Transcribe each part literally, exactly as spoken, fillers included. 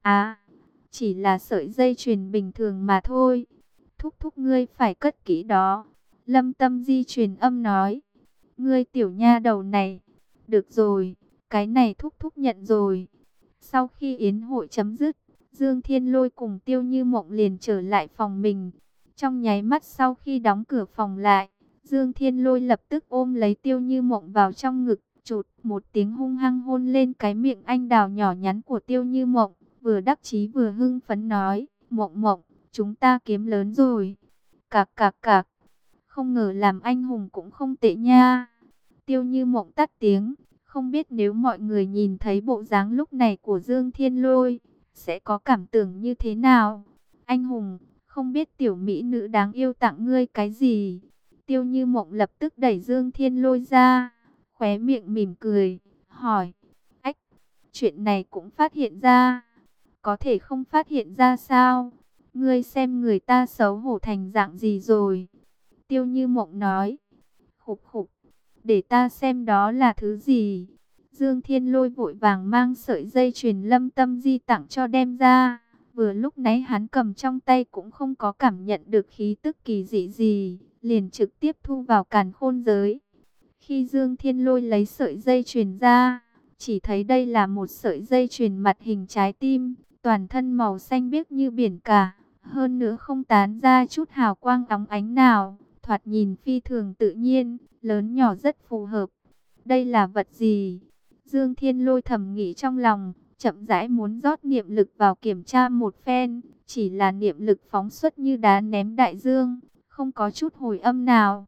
À, chỉ là sợi dây chuyền bình thường mà thôi. Thúc thúc ngươi phải cất kỹ đó. Lâm Tâm Di truyền âm nói. Ngươi tiểu nha đầu này. Được rồi, cái này thúc thúc nhận rồi. Sau khi yến hội chấm dứt, Dương Thiên Lôi cùng Tiêu Như Mộng liền trở lại phòng mình. Trong nháy mắt sau khi đóng cửa phòng lại, Dương Thiên Lôi lập tức ôm lấy Tiêu Như Mộng vào trong ngực, chụt một tiếng hung hăng hôn lên cái miệng anh đào nhỏ nhắn của Tiêu Như Mộng, vừa đắc chí vừa hưng phấn nói, Mộng Mộng, chúng ta kiếm lớn rồi. Cạc cạc cạc, không ngờ làm anh hùng cũng không tệ nha. Tiêu Như Mộng tắt tiếng, không biết nếu mọi người nhìn thấy bộ dáng lúc này của Dương Thiên Lôi, sẽ có cảm tưởng như thế nào. Anh hùng, không biết tiểu mỹ nữ đáng yêu tặng ngươi cái gì. Tiêu Như Mộng lập tức đẩy Dương Thiên Lôi ra, khóe miệng mỉm cười, hỏi, ách, chuyện này cũng phát hiện ra, có thể không phát hiện ra sao? Ngươi xem người ta xấu hổ thành dạng gì rồi. Tiêu Như Mộng nói, khục khục, để ta xem đó là thứ gì. Dương Thiên Lôi vội vàng mang sợi dây chuyền Lâm Tâm Di tặng cho đem ra. Vừa lúc nãy hắn cầm trong tay cũng không có cảm nhận được khí tức kỳ dị gì, liền trực tiếp thu vào càn khôn giới. Khi Dương Thiên Lôi lấy sợi dây chuyền ra, chỉ thấy đây là một sợi dây chuyền mặt hình trái tim, toàn thân màu xanh biếc như biển cả, hơn nữa không tán ra chút hào quang óng ánh nào, thoạt nhìn phi thường tự nhiên, lớn nhỏ rất phù hợp. Đây là vật gì? Dương Thiên Lôi thầm nghĩ trong lòng, chậm rãi muốn rót niệm lực vào kiểm tra một phen, chỉ là niệm lực phóng xuất như đá ném đại dương, không có chút hồi âm nào.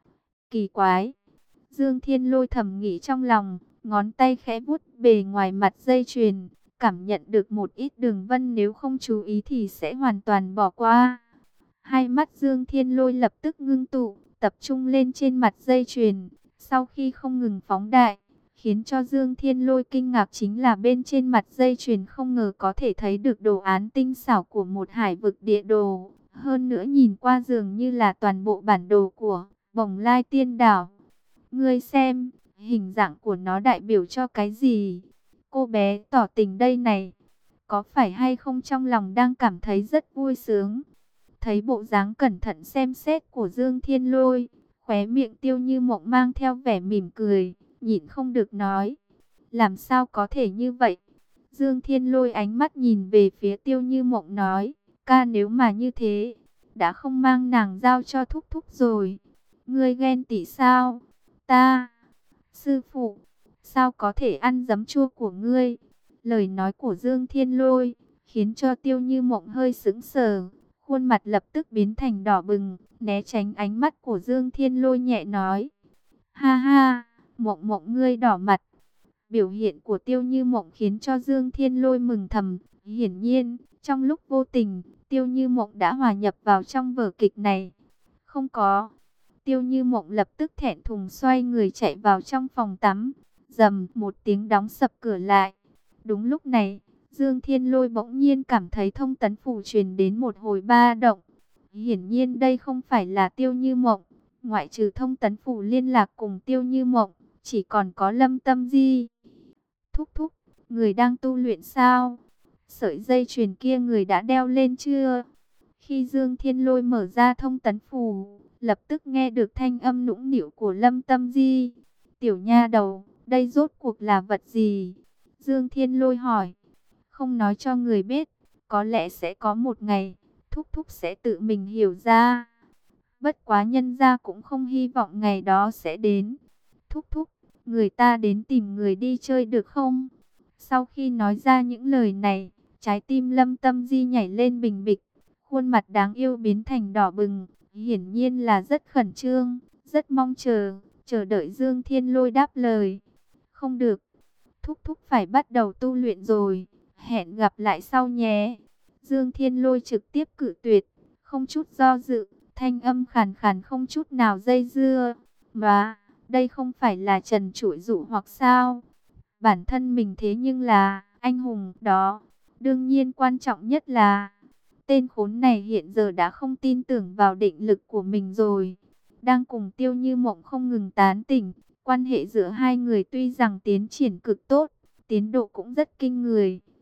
Kỳ quái! Dương Thiên Lôi thầm nghĩ trong lòng, ngón tay khẽ vuốt bề ngoài mặt dây chuyền, cảm nhận được một ít đường vân, nếu không chú ý thì sẽ hoàn toàn bỏ qua. Hai mắt Dương Thiên Lôi lập tức ngưng tụ, tập trung lên trên mặt dây chuyền, sau khi không ngừng phóng đại, khiến cho Dương Thiên Lôi kinh ngạc chính là bên trên mặt dây chuyền không ngờ có thể thấy được đồ án tinh xảo của một hải vực địa đồ, hơn nữa nhìn qua dường như là toàn bộ bản đồ của Bồng Lai Tiên Đảo. Ngươi xem, hình dạng của nó đại biểu cho cái gì? Cô bé tỏ tình đây này, có phải hay không trong lòng đang cảm thấy rất vui sướng? Thấy bộ dáng cẩn thận xem xét của Dương Thiên Lôi, khóe miệng Tiêu Như Mộng mang theo vẻ mỉm cười, nhịn không được nói. Làm sao có thể như vậy? Dương Thiên Lôi ánh mắt nhìn về phía Tiêu Như Mộng nói, ca nếu mà như thế, đã không mang nàng giao cho thúc thúc rồi. Ngươi ghen tị sao? Ta, sư phụ, sao có thể ăn giấm chua của ngươi? Lời nói của Dương Thiên Lôi khiến cho Tiêu Như Mộng hơi sững sờ, khuôn mặt lập tức biến thành đỏ bừng, né tránh ánh mắt của Dương Thiên Lôi nhẹ nói. Ha ha, Mộng Mộng ngươi đỏ mặt. Biểu hiện của Tiêu Như Mộng khiến cho Dương Thiên Lôi mừng thầm, hiển nhiên, trong lúc vô tình, Tiêu Như Mộng đã hòa nhập vào trong vở kịch này. Không có. Tiêu Như Mộng lập tức thẹn thùng xoay người chạy vào trong phòng tắm, rầm một tiếng đóng sập cửa lại. Đúng lúc này, Dương Thiên Lôi bỗng nhiên cảm thấy thông tấn phủ truyền đến một hồi ba động. Hiển nhiên đây không phải là Tiêu Như Mộng, ngoại trừ thông tấn phủ liên lạc cùng Tiêu Như Mộng, chỉ còn có Lâm Tâm Di. Thúc thúc, người đang tu luyện sao? Sợi dây chuyền kia người đã đeo lên chưa? Khi Dương Thiên Lôi mở ra thông tấn phủ, lập tức nghe được thanh âm nũng nịu của Lâm Tâm Di. Tiểu nha đầu, đây rốt cuộc là vật gì? Dương Thiên Lôi hỏi. Không nói cho người biết, có lẽ sẽ có một ngày, thúc thúc sẽ tự mình hiểu ra. Bất quá nhân gia cũng không hy vọng ngày đó sẽ đến. Thúc thúc, người ta đến tìm người đi chơi được không? Sau khi nói ra những lời này, trái tim Lâm Tâm Di nhảy lên bình bịch, khuôn mặt đáng yêu biến thành đỏ bừng, hiển nhiên là rất khẩn trương, rất mong chờ, chờ đợi Dương Thiên Lôi đáp lời. Không được, thúc thúc phải bắt đầu tu luyện rồi, hẹn gặp lại sau nhé. Dương Thiên Lôi trực tiếp cự tuyệt, không chút do dự, thanh âm khàn khàn không chút nào dây dưa. Mà, đây không phải là trần trụi dụ hoặc sao? Bản thân mình thế nhưng là anh hùng đó. Đương nhiên quan trọng nhất là tên khốn này hiện giờ đã không tin tưởng vào định lực của mình rồi. Đang cùng Tiêu Như Mộng không ngừng tán tỉnh. Quan hệ giữa hai người tuy rằng tiến triển cực tốt, tiến độ cũng rất kinh người,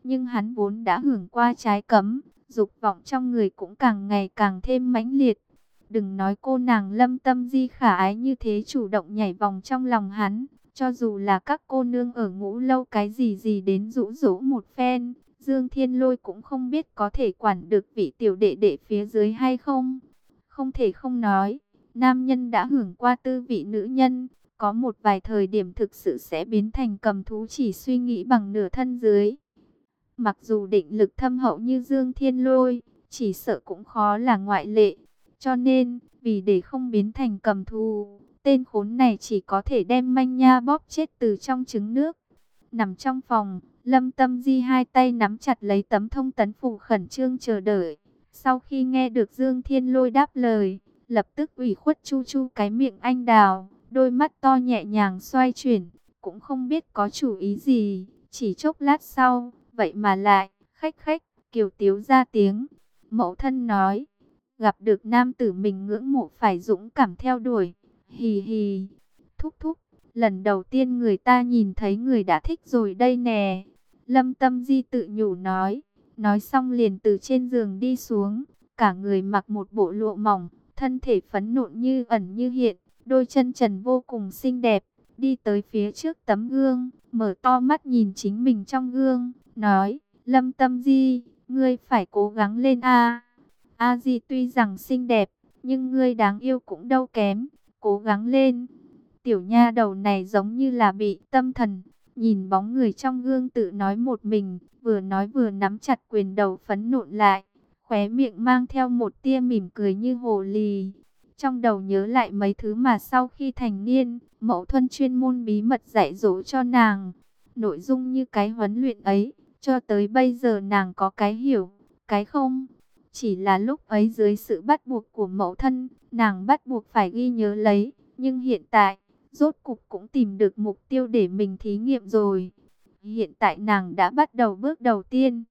Nhưng hắn vốn đã hưởng qua trái cấm, dục vọng trong người cũng càng ngày càng thêm mãnh liệt. Đừng nói cô nàng Lâm Tâm Di khả ái như thế chủ động nhảy vòng trong lòng hắn, cho dù là các cô nương ở Ngũ Lâu cái gì gì đến dụ dỗ một phen, Dương Thiên Lôi cũng không biết có thể quản được vị tiểu đệ đệ phía dưới hay không. Không thể không nói, nam nhân đã hưởng qua tư vị nữ nhân, có một vài thời điểm thực sự sẽ biến thành cầm thú chỉ suy nghĩ bằng nửa thân dưới. Mặc dù định lực thâm hậu như Dương Thiên Lôi, chỉ sợ cũng khó là ngoại lệ. Cho nên, vì để không biến thành cầm thú, tên khốn này chỉ có thể đem manh nha bóp chết từ trong trứng nước. Nằm trong phòng, Lâm Tâm Di hai tay nắm chặt lấy tấm thông tấn phù khẩn trương chờ đợi. Sau khi nghe được Dương Thiên Lôi đáp lời, lập tức ủy khuất chu chu cái miệng anh đào, đôi mắt to nhẹ nhàng xoay chuyển, cũng không biết có chủ ý gì. Chỉ chốc lát sau, vậy mà lại, khách khách, kiều tiếu ra tiếng. Mẫu thân nói, gặp được nam tử mình ngưỡng mộ phải dũng cảm theo đuổi. Hì hì, thúc thúc, lần đầu tiên người ta nhìn thấy người đã thích rồi đây nè. Lâm Tâm Di tự nhủ nói, nói xong liền từ trên giường đi xuống, cả người mặc một bộ lụa mỏng, thân thể phấn nộn như ẩn như hiện, đôi chân trần vô cùng xinh đẹp, đi tới phía trước tấm gương, mở to mắt nhìn chính mình trong gương, nói, Lâm Tâm Di, ngươi phải cố gắng lên a. A Di tuy rằng xinh đẹp, nhưng ngươi đáng yêu cũng đâu kém, cố gắng lên. Tiểu nha đầu này giống như là bị tâm thần, nhìn bóng người trong gương tự nói một mình, vừa nói vừa nắm chặt quyền đầu phấn nộn lại, khóe miệng mang theo một tia mỉm cười như hồ ly. Trong đầu nhớ lại mấy thứ mà sau khi thành niên, mẫu thân chuyên môn bí mật dạy dỗ cho nàng. Nội dung như cái huấn luyện ấy, cho tới bây giờ nàng có cái hiểu, cái không. Chỉ là lúc ấy dưới sự bắt buộc của mẫu thân, nàng bắt buộc phải ghi nhớ lấy. Nhưng hiện tại, rốt cục cũng tìm được mục tiêu để mình thí nghiệm rồi. Hiện tại nàng đã bắt đầu bước đầu tiên.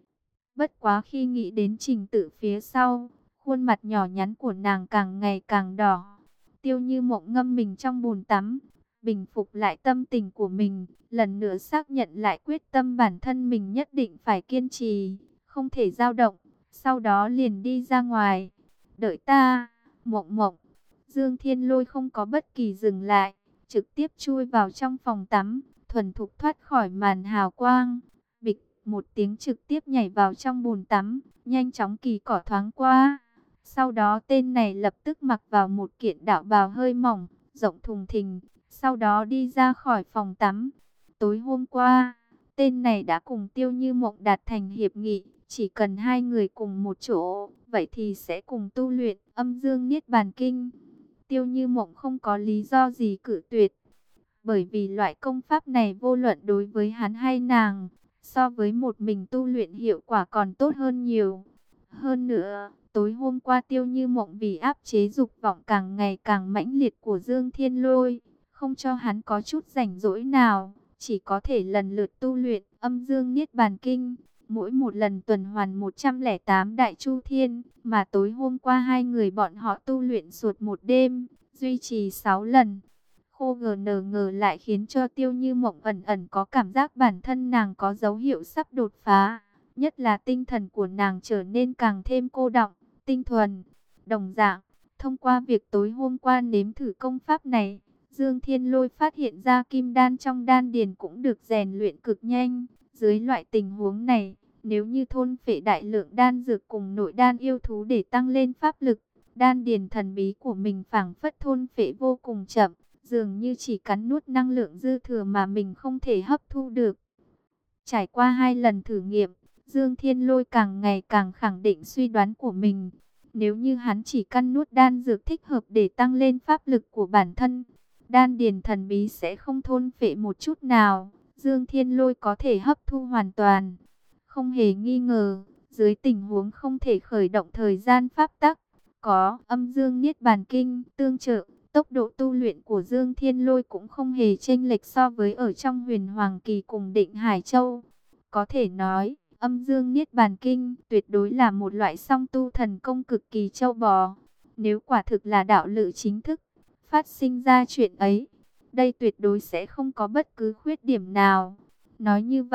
Bất quá khi nghĩ đến trình tự phía sau, khuôn mặt nhỏ nhắn của nàng càng ngày càng đỏ. Tiêu Như Mộng ngâm mình trong bồn tắm, bình phục lại tâm tình của mình, lần nữa xác nhận lại quyết tâm bản thân mình nhất định phải kiên trì, không thể dao động. Sau đó liền đi ra ngoài. Đợi ta, Mộng Mộng. Dương Thiên Lôi không có bất kỳ dừng lại, trực tiếp chui vào trong phòng tắm, thuần thục thoát khỏi màn hào quang. Bịch, một tiếng trực tiếp nhảy vào trong bồn tắm, nhanh chóng kỳ cỏ thoáng qua. Sau đó tên này lập tức mặc vào một kiện đạo bào hơi mỏng, rộng thùng thình, sau đó đi ra khỏi phòng tắm. Tối hôm qua, tên này đã cùng Tiêu Như Mộng đạt thành hiệp nghị, chỉ cần hai người cùng một chỗ, vậy thì sẽ cùng tu luyện Âm Dương Niết Bàn Kinh. Tiêu Như Mộng không có lý do gì cự tuyệt, bởi vì loại công pháp này vô luận đối với hắn hay nàng, so với một mình tu luyện hiệu quả còn tốt hơn nhiều. Hơn nữa, tối hôm qua Tiêu Như Mộng vì áp chế dục vọng càng ngày càng mãnh liệt của Dương Thiên Lôi, không cho hắn có chút rảnh rỗi nào, chỉ có thể lần lượt tu luyện Âm Dương Niết Bàn Kinh. Mỗi một lần tuần hoàn một trăm lẻ tám đại chu thiên, mà tối hôm qua hai người bọn họ tu luyện suốt một đêm, duy trì sáu lần. Khô gờ nờ ngờ lại khiến cho Tiêu Như Mộng ẩn ẩn có cảm giác bản thân nàng có dấu hiệu sắp đột phá. Nhất là tinh thần của nàng trở nên càng thêm cô đọng, tinh thuần. Đồng dạng, thông qua việc tối hôm qua nếm thử công pháp này, Dương Thiên Lôi phát hiện ra kim đan trong đan điền cũng được rèn luyện cực nhanh. Dưới loại tình huống này, nếu như thôn phệ đại lượng đan dược cùng nội đan yêu thú để tăng lên pháp lực, đan điền thần bí của mình phảng phất thôn phệ vô cùng chậm, dường như chỉ cắn nuốt năng lượng dư thừa mà mình không thể hấp thu được. Trải qua hai lần thử nghiệm, Dương Thiên Lôi càng ngày càng khẳng định suy đoán của mình. Nếu như hắn chỉ căn nuốt đan dược thích hợp để tăng lên pháp lực của bản thân, đan điền thần bí sẽ không thôn phệ một chút nào. Dương Thiên Lôi có thể hấp thu hoàn toàn. Không hề nghi ngờ, dưới tình huống không thể khởi động thời gian pháp tắc, có Âm Dương Niết Bàn Kinh tương trợ, tốc độ tu luyện của Dương Thiên Lôi cũng không hề chênh lệch so với ở trong Huyền Hoàng Kỳ cùng Định Hải Châu. Có thể nói, Âm Dương Niết Bàn Kinh tuyệt đối là một loại song tu thần công cực kỳ châu bò. Nếu quả thực là đạo lữ chính thức phát sinh ra chuyện ấy, đây tuyệt đối sẽ không có bất cứ khuyết điểm nào. Nói như vậy,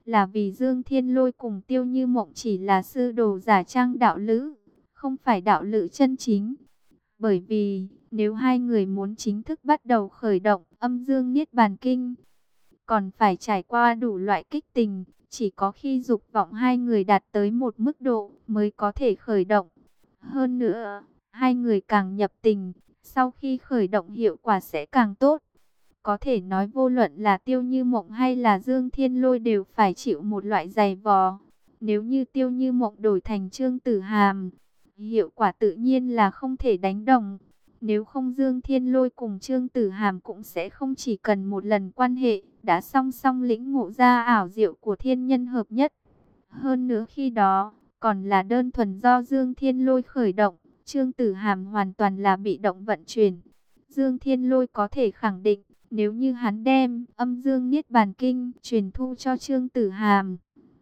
là vì Dương Thiên Lôi cùng Tiêu Như Mộng chỉ là sư đồ giả trang đạo lữ, không phải đạo lữ chân chính. Bởi vì, nếu hai người muốn chính thức bắt đầu khởi động âm dương niết bàn kinh, còn phải trải qua đủ loại kích tình, chỉ có khi dục vọng hai người đạt tới một mức độ mới có thể khởi động. Hơn nữa, hai người càng nhập tình, sau khi khởi động hiệu quả sẽ càng tốt. Có thể nói vô luận là Tiêu Như Mộng hay là Dương Thiên Lôi đều phải chịu một loại giày vò. Nếu như Tiêu Như Mộng đổi thành Trương Tử Hàm, hiệu quả tự nhiên là không thể đánh đồng. Nếu không Dương Thiên Lôi cùng Trương Tử Hàm cũng sẽ không chỉ cần một lần quan hệ, đã song song lĩnh ngộ ra ảo diệu của thiên nhân hợp nhất. Hơn nữa khi đó, còn là đơn thuần do Dương Thiên Lôi khởi động, Trương Tử Hàm hoàn toàn là bị động vận chuyển. Dương Thiên Lôi có thể khẳng định, nếu như hắn đem âm dương niết bàn kinh truyền thu cho Trương Tử Hàm,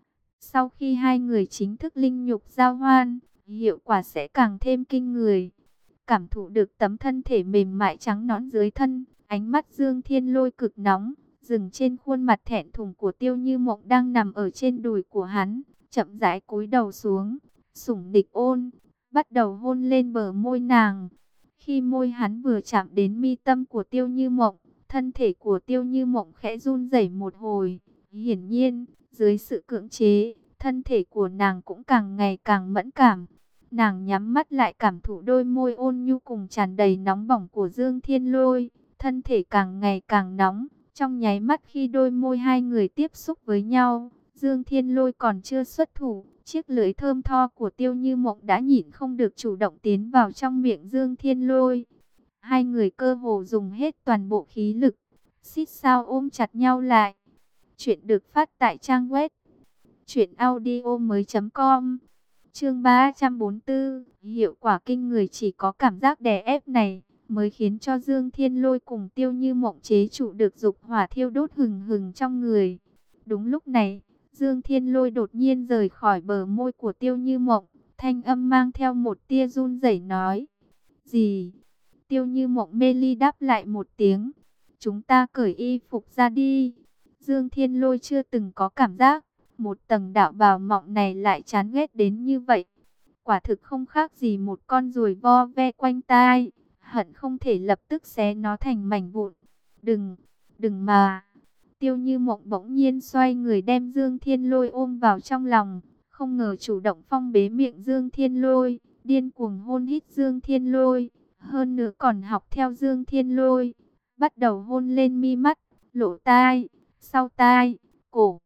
sau khi hai người chính thức linh nhục giao hoan, hiệu quả sẽ càng thêm kinh người. Cảm thụ được tấm thân thể mềm mại trắng nõn dưới thân, ánh mắt Dương Thiên Lôi cực nóng, dừng trên khuôn mặt thẹn thùng của Tiêu Như Mộng đang nằm ở trên đùi của hắn, chậm rãi cúi đầu xuống, sủng nịch ôn, bắt đầu hôn lên bờ môi nàng. Khi môi hắn vừa chạm đến mi tâm của Tiêu Như Mộng, thân thể của Tiêu Như Mộng khẽ run rẩy một hồi. Hiển nhiên, dưới sự cưỡng chế, thân thể của nàng cũng càng ngày càng mẫn cảm. Nàng nhắm mắt lại cảm thụ đôi môi ôn nhu cùng tràn đầy nóng bỏng của Dương Thiên Lôi. Thân thể càng ngày càng nóng. Trong nháy mắt khi đôi môi hai người tiếp xúc với nhau, Dương Thiên Lôi còn chưa xuất thủ, chiếc lưỡi thơm tho của Tiêu Như Mộng đã nhịn không được chủ động tiến vào trong miệng Dương Thiên Lôi. Hai người cơ hồ dùng hết toàn bộ khí lực, xít sao ôm chặt nhau lại. Chuyện được phát tại trang web truyện audio mới chấm com. Chương ba trăm bốn mươi tư, hiệu quả kinh người, chỉ có cảm giác đè ép này mới khiến cho Dương Thiên Lôi cùng Tiêu Như Mộng chế trụ được dục hỏa thiêu đốt hừng hừng trong người. Đúng lúc này, Dương Thiên Lôi đột nhiên rời khỏi bờ môi của Tiêu Như Mộng, thanh âm mang theo một tia run rẩy nói: "Gì?" Tiêu Như Mộng mê ly đáp lại một tiếng: "Chúng ta cởi y phục ra đi." Dương Thiên Lôi chưa từng có cảm giác một tầng đạo bào mỏng này lại chán ghét đến như vậy. Quả thực không khác gì một con ruồi vo ve quanh tai, hận không thể lập tức xé nó thành mảnh vụn. "Đừng, đừng mà." Tiêu Như Mộng bỗng nhiên xoay người đem Dương Thiên Lôi ôm vào trong lòng, không ngờ chủ động phong bế miệng Dương Thiên Lôi, điên cuồng hôn hít Dương Thiên Lôi, hơn nữa còn học theo Dương Thiên Lôi, bắt đầu hôn lên mi mắt, lỗ tai, sau tai, cổ.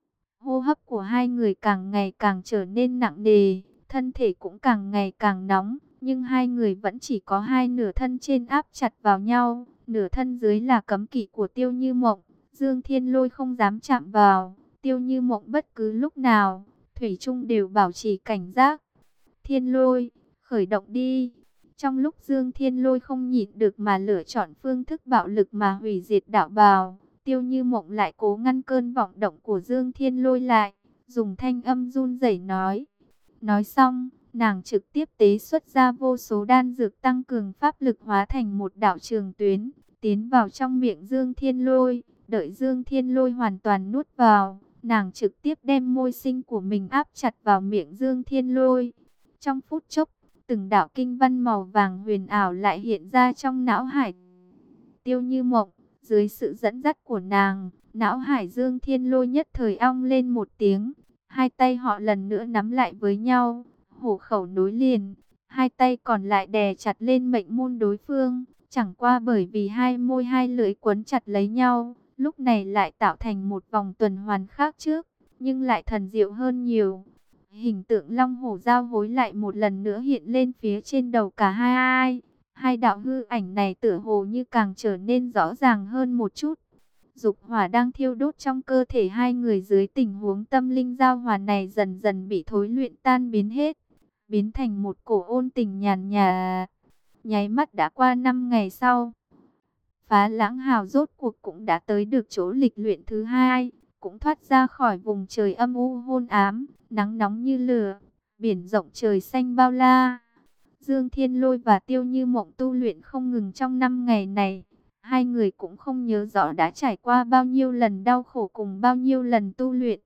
Hô hấp của hai người càng ngày càng trở nên nặng nề, thân thể cũng càng ngày càng nóng, nhưng hai người vẫn chỉ có hai nửa thân trên áp chặt vào nhau, nửa thân dưới là cấm kỵ của Tiêu Như Mộng. Dương Thiên Lôi không dám chạm vào, Tiêu Như Mộng bất cứ lúc nào, thủy chung đều bảo trì cảnh giác. "Thiên Lôi, khởi động đi." Trong lúc Dương Thiên Lôi không nhịn được mà lựa chọn phương thức bạo lực mà hủy diệt đạo bào, Tiêu Như Mộng lại cố ngăn cơn vọng động của Dương Thiên Lôi lại, dùng thanh âm run rẩy nói. Nói xong, nàng trực tiếp tế xuất ra vô số đan dược tăng cường pháp lực hóa thành một đạo trường tuyến, tiến vào trong miệng Dương Thiên Lôi. Đợi Dương Thiên Lôi hoàn toàn nuốt vào, nàng trực tiếp đem môi sinh của mình áp chặt vào miệng Dương Thiên Lôi. Trong phút chốc, từng đạo kinh văn màu vàng huyền ảo lại hiện ra trong não hải Tiêu Như Mộng. Dưới sự dẫn dắt của nàng, não hải Dương Thiên Lôi nhất thời ong lên một tiếng. Hai tay họ lần nữa nắm lại với nhau, hổ khẩu nối liền. Hai tay còn lại đè chặt lên mệnh môn đối phương. Chẳng qua bởi vì hai môi hai lưỡi quấn chặt lấy nhau, lúc này lại tạo thành một vòng tuần hoàn khác trước, nhưng lại thần diệu hơn nhiều. Hình tượng long hổ giao hối lại một lần nữa hiện lên phía trên đầu cả hai ai. Hai đạo hư ảnh này tựa hồ như càng trở nên rõ ràng hơn một chút. Dục hỏa đang thiêu đốt trong cơ thể hai người dưới tình huống tâm linh giao hòa này dần dần bị thối luyện tan biến hết, biến thành một cổ ôn tình nhàn nhạt. Nháy mắt đã qua năm ngày sau, Phá Lãng Hào rốt cuộc cũng đã tới được chỗ lịch luyện thứ hai, cũng thoát ra khỏi vùng trời âm u hôn ám, nắng nóng như lửa, biển rộng trời xanh bao la. Dương Thiên Lôi và Tiêu Như Mộng tu luyện không ngừng trong năm ngày này. Hai người cũng không nhớ rõ đã trải qua bao nhiêu lần đau khổ cùng bao nhiêu lần tu luyện.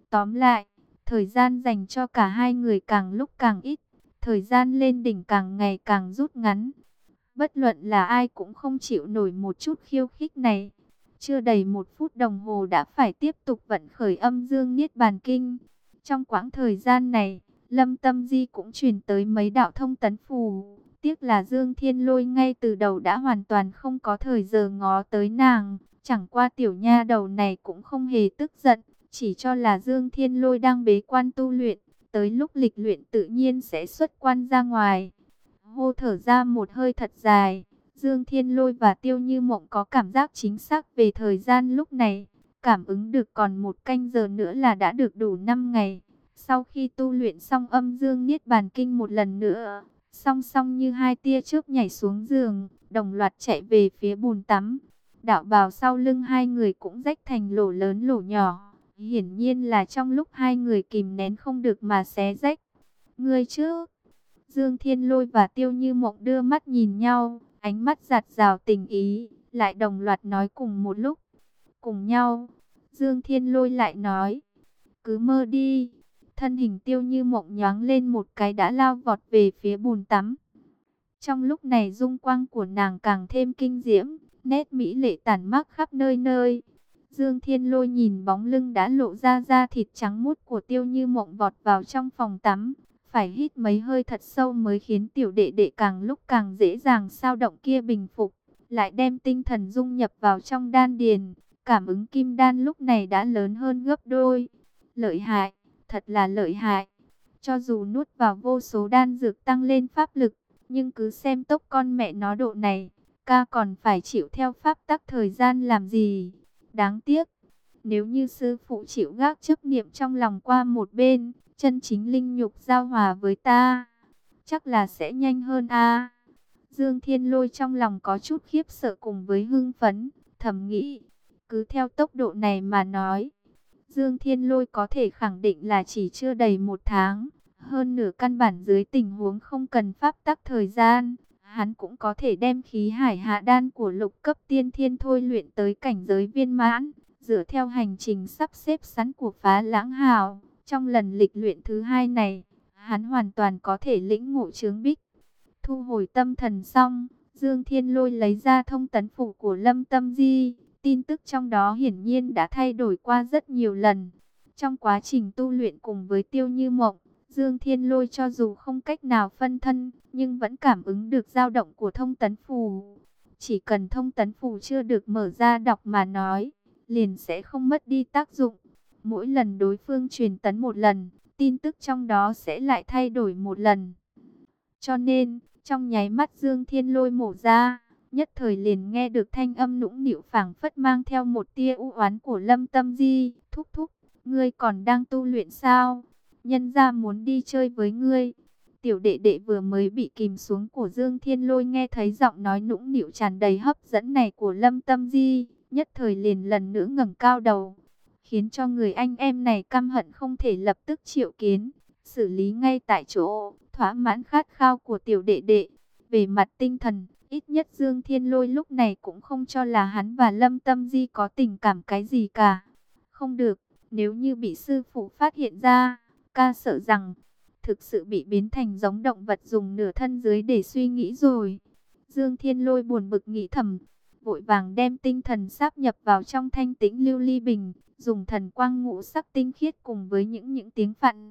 Tóm lại, thời gian dành cho cả hai người càng lúc càng ít, thời gian lên đỉnh càng ngày càng rút ngắn. Bất luận là ai cũng không chịu nổi một chút khiêu khích này. Chưa đầy một phút đồng hồ đã phải tiếp tục vận khởi âm dương niết bàn kinh. Trong quãng thời gian này, Lâm Tâm Di cũng truyền tới mấy đạo thông tấn phù. Tiếc là Dương Thiên Lôi ngay từ đầu đã hoàn toàn không có thời giờ ngó tới nàng. Chẳng qua tiểu nha đầu này cũng không hề tức giận, chỉ cho là Dương Thiên Lôi đang bế quan tu luyện. Tới lúc lịch luyện tự nhiên sẽ xuất quan ra ngoài. Hô thở ra một hơi thật dài, Dương Thiên Lôi và Tiêu Như Mộng có cảm giác chính xác về thời gian lúc này. Cảm ứng được còn một canh giờ nữa là đã được đủ năm ngày. Sau khi tu luyện xong âm dương niết bàn kinh một lần nữa, song song như hai tia chớp nhảy xuống giường, đồng loạt chạy về phía bồn tắm. Đạo bào sau lưng hai người cũng rách thành lỗ lớn lỗ nhỏ. Hiển nhiên là trong lúc hai người kìm nén không được mà xé rách. Ngươi chứ? Dương Thiên Lôi và Tiêu Như Mộng đưa mắt nhìn nhau, ánh mắt giạt rào tình ý, lại đồng loạt nói cùng một lúc. Cùng nhau, Dương Thiên Lôi lại nói, cứ mơ đi. Thân hình Tiêu Như Mộng nhoáng lên một cái đã lao vọt về phía bồn tắm. Trong lúc này dung quang của nàng càng thêm kinh diễm, nét mỹ lệ tản mát khắp nơi nơi. Dương Thiên Lôi nhìn bóng lưng đã lộ ra da thịt trắng muốt của Tiêu Như Mộng vọt vào trong phòng tắm. Phải hít mấy hơi thật sâu mới khiến tiểu đệ đệ càng lúc càng dễ dàng sao động kia bình phục. Lại đem tinh thần dung nhập vào trong đan điền. Cảm ứng kim đan lúc này đã lớn hơn gấp đôi. Lợi hại, thật là lợi hại. Cho dù nuốt vào vô số đan dược tăng lên pháp lực, nhưng cứ xem tốc con mẹ nó độ này, ca còn phải chịu theo pháp tắc thời gian làm gì. Đáng tiếc, nếu như sư phụ chịu gác chấp niệm trong lòng qua một bên, chân chính linh nhục giao hòa với ta, chắc là sẽ nhanh hơn a. Dương Thiên Lôi trong lòng có chút khiếp sợ cùng với hưng phấn, thầm nghĩ, cứ theo tốc độ này mà nói, Dương Thiên Lôi có thể khẳng định là chỉ chưa đầy một tháng, hơn nửa căn bản dưới tình huống không cần pháp tắc thời gian, hắn cũng có thể đem khí hải hạ đan của lục cấp tiên thiên thôi luyện tới cảnh giới viên mãn, dựa theo hành trình sắp xếp sẵn của Phá Lãng Hào. Trong lần lịch luyện thứ hai này, hắn hoàn toàn có thể lĩnh ngộ chướng bích. Thu hồi tâm thần xong, Dương Thiên Lôi lấy ra thông tấn phủ của Lâm Tâm Di. Tin tức trong đó hiển nhiên đã thay đổi qua rất nhiều lần. Trong quá trình tu luyện cùng với Tiêu Như Mộng, Dương Thiên Lôi cho dù không cách nào phân thân, nhưng vẫn cảm ứng được dao động của thông tấn phù. Chỉ cần thông tấn phù chưa được mở ra đọc mà nói, liền sẽ không mất đi tác dụng. Mỗi lần đối phương truyền tấn một lần, tin tức trong đó sẽ lại thay đổi một lần. Cho nên, trong nháy mắt Dương Thiên Lôi mổ ra, nhất thời liền nghe được thanh âm nũng nịu phảng phất mang theo một tia u oán của Lâm Tâm Di. Thúc thúc, ngươi còn đang tu luyện sao? Nhân gia muốn đi chơi với ngươi. Tiểu đệ đệ vừa mới bị kìm xuống của Dương Thiên Lôi nghe thấy giọng nói nũng nịu tràn đầy hấp dẫn này của Lâm Tâm Di, nhất thời liền lần nữa ngẩng cao đầu, khiến cho người anh em này căm hận không thể lập tức triệu kiến, xử lý ngay tại chỗ, thỏa mãn khát khao của tiểu đệ đệ. Về mặt tinh thần, ít nhất Dương Thiên Lôi lúc này cũng không cho là hắn và Lâm Tâm Di có tình cảm cái gì cả. Không được, nếu như bị sư phụ phát hiện ra, ca sợ rằng thực sự bị biến thành giống động vật dùng nửa thân dưới để suy nghĩ rồi. Dương Thiên Lôi buồn bực nghĩ thầm, vội vàng đem tinh thần sáp nhập vào trong thanh tĩnh lưu ly bình, dùng thần quang ngũ sắc tinh khiết cùng với những những tiếng phạn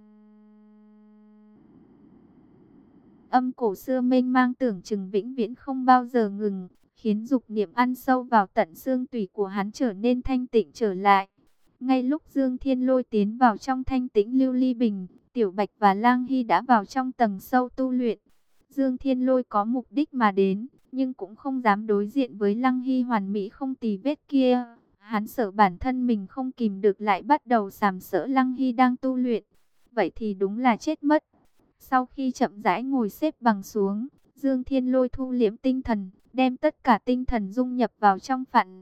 âm cổ xưa mênh mang tưởng chừng vĩnh viễn không bao giờ ngừng, khiến dục niệm ăn sâu vào tận xương tủy của hắn trở nên thanh tịnh trở lại. Ngay lúc Dương Thiên Lôi tiến vào trong thanh tĩnh lưu ly bình, Tiểu Bạch và Lang Hy đã vào trong tầng sâu tu luyện. Dương Thiên Lôi có mục đích mà đến, nhưng cũng không dám đối diện với Lang Hy hoàn mỹ không tì vết kia. Hắn sợ bản thân mình không kìm được lại bắt đầu sàm sỡ Lang Hy đang tu luyện. Vậy thì đúng là chết mất. Sau khi chậm rãi ngồi xếp bằng xuống, Dương Thiên Lôi thu liễm tinh thần, đem tất cả tinh thần dung nhập vào trong phạn